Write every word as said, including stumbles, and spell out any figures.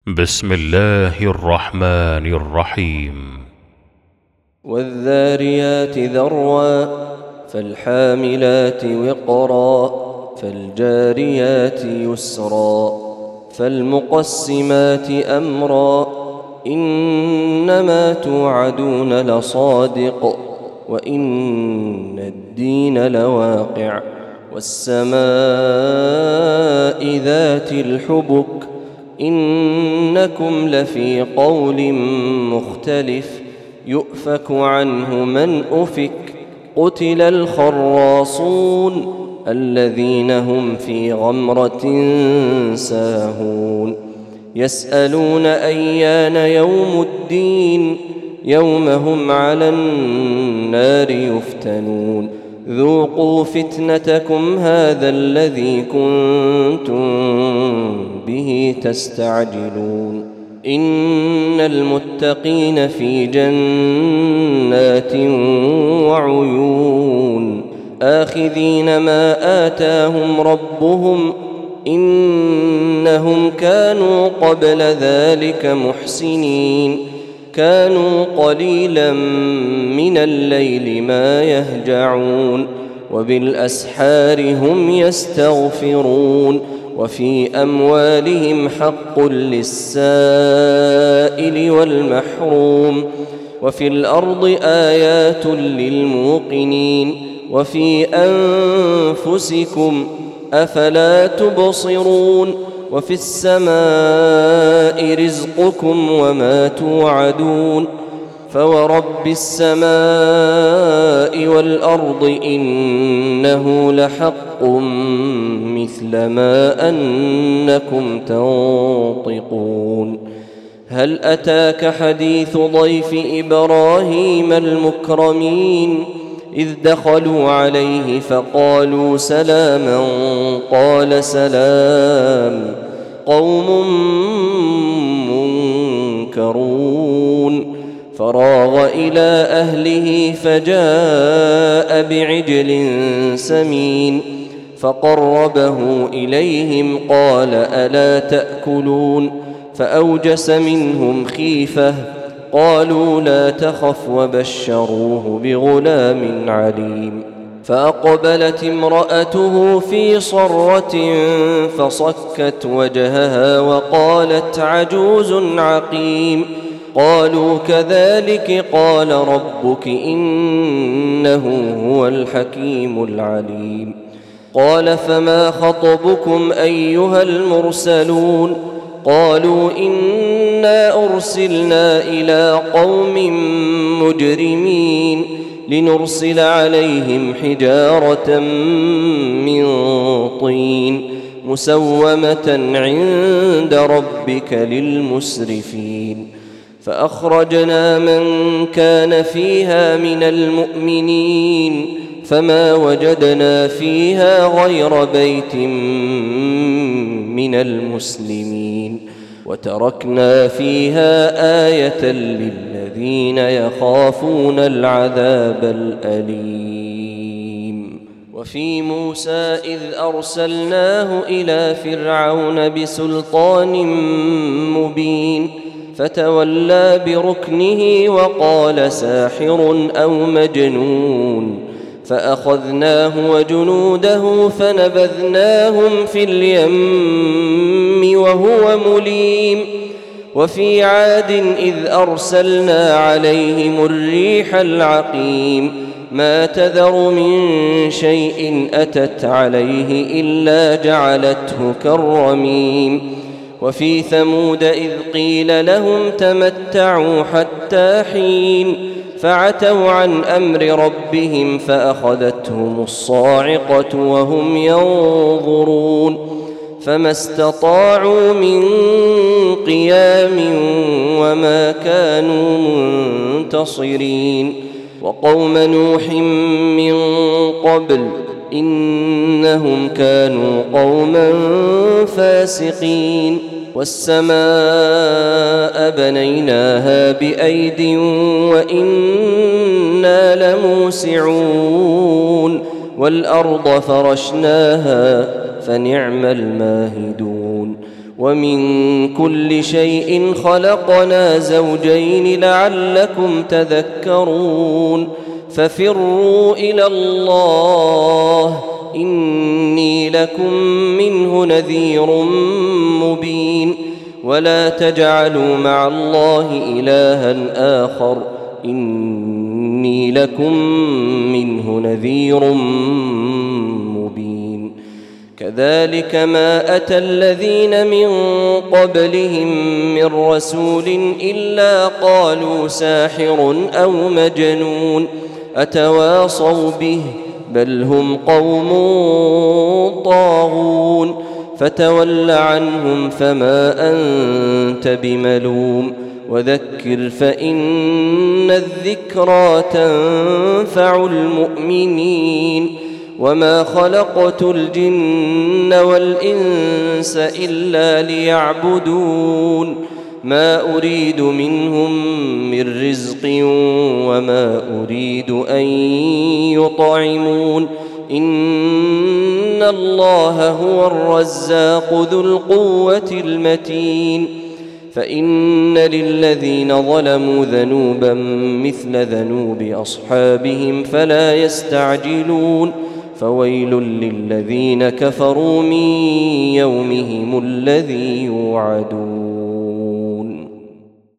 بسم الله الرحمن الرحيم. والذاريات ذروا فالحاملات وقرا فالجاريات يسرا فالمقسمات أمرا إنما توعدون لصادق وإن الدين لواقع والسماء ذات الحبك إنكم لفي قول مختلف يؤفك عنه من أفك قتل الخراصون الذين هم في غمرة ساهون يسألون أيان يوم الدين يوم هم على النار يفتنون ذوقوا فتنتكم هذا الذي كنتم به تستعجلون إن المتقين في جنات وعيون آخذين ما آتاهم ربهم إنهم كانوا قبل ذلك محسنين كانوا قليلا من الليل ما يهجعون وبالأسحار هم يستغفرون وفي أموالهم حق للسائل والمحروم وفي الأرض آيات للموقنين وفي أنفسكم أفلا تبصرون وفي السماء رزقكم وما توعدون فورب السماء والأرض إنه لحق مثل ما أنكم تنطقون هل أتاك حديث ضيف إبراهيم المكرمين إذ دخلوا عليه فقالوا سلاما قال سلام قوم منكرون فراغ إلى أهله فجاء بعجل سمين فقربه إليهم قال ألا تأكلون فأوجس منهم خيفة قالوا لا تخف وبشروه بغلام عليم فأقبلت امرأته في صرة فصكت وجهها وقالت عجوز عقيم قالوا كذلك قال ربك إنه هو الحكيم العليم قال فما خطبكم أيها المرسلون قالوا إنا أرسلنا إلى قوم مجرمين لنرسل عليهم حجارة من طين مسومة عند ربك للمسرفين فأخرجنا من كان فيها من المؤمنين فما وجدنا فيها غير بيت من المسلمين وتركنا فيها آية للذين يخافون العذاب الأليم وفي موسى إذ أرسلناه إلى فرعون بسلطان مبين فتولى بركنه وقال ساحر أو مجنون فأخذناه وجنوده فنبذناهم في اليم وهو مليم وفي عاد إذ أرسلنا عليهم الريح العقيم ما تذر من شيء أتت عليه إلا جعلته كالرميم وفي ثمود إذ قيل لهم تمتعوا حتى حين فعتوا عن أمر ربهم فأخذتهم الصاعقة وهم ينظرون فما استطاعوا من قيام وما كانوا منتصرين وقوم نوح من قبل إنهم كانوا قوما فاسقين والسماء بنيناها بأيد وإنا لموسعون والأرض فرشناها فنعم الماهدون ومن كل شيء خلقنا زوجين لعلكم تذكرون ففروا إلى الله إني لكم منه نذير مبين ولا تجعلوا مع الله إلها آخر إني لكم منه نذير مبين كذلك ما أتى الذين من قبلهم من رسول إلا قالوا ساحر أو مجنون أتواصوا به بل هم قوم طاغون فتول عنهم فما أنت بملوم وذكر فإن الذكرى تنفع المؤمنين وما خلقت الجن والإنس إلا ليعبدون ما أريد منهم من رزق وما أريد أن يطعمون إن الله هو الرزاق ذو القوة المتين فإن للذين ظلموا ذنوبا مثل ذنوب أصحابهم فلا يستعجلون فويل للذين كفروا من يومهم الذي يوعدون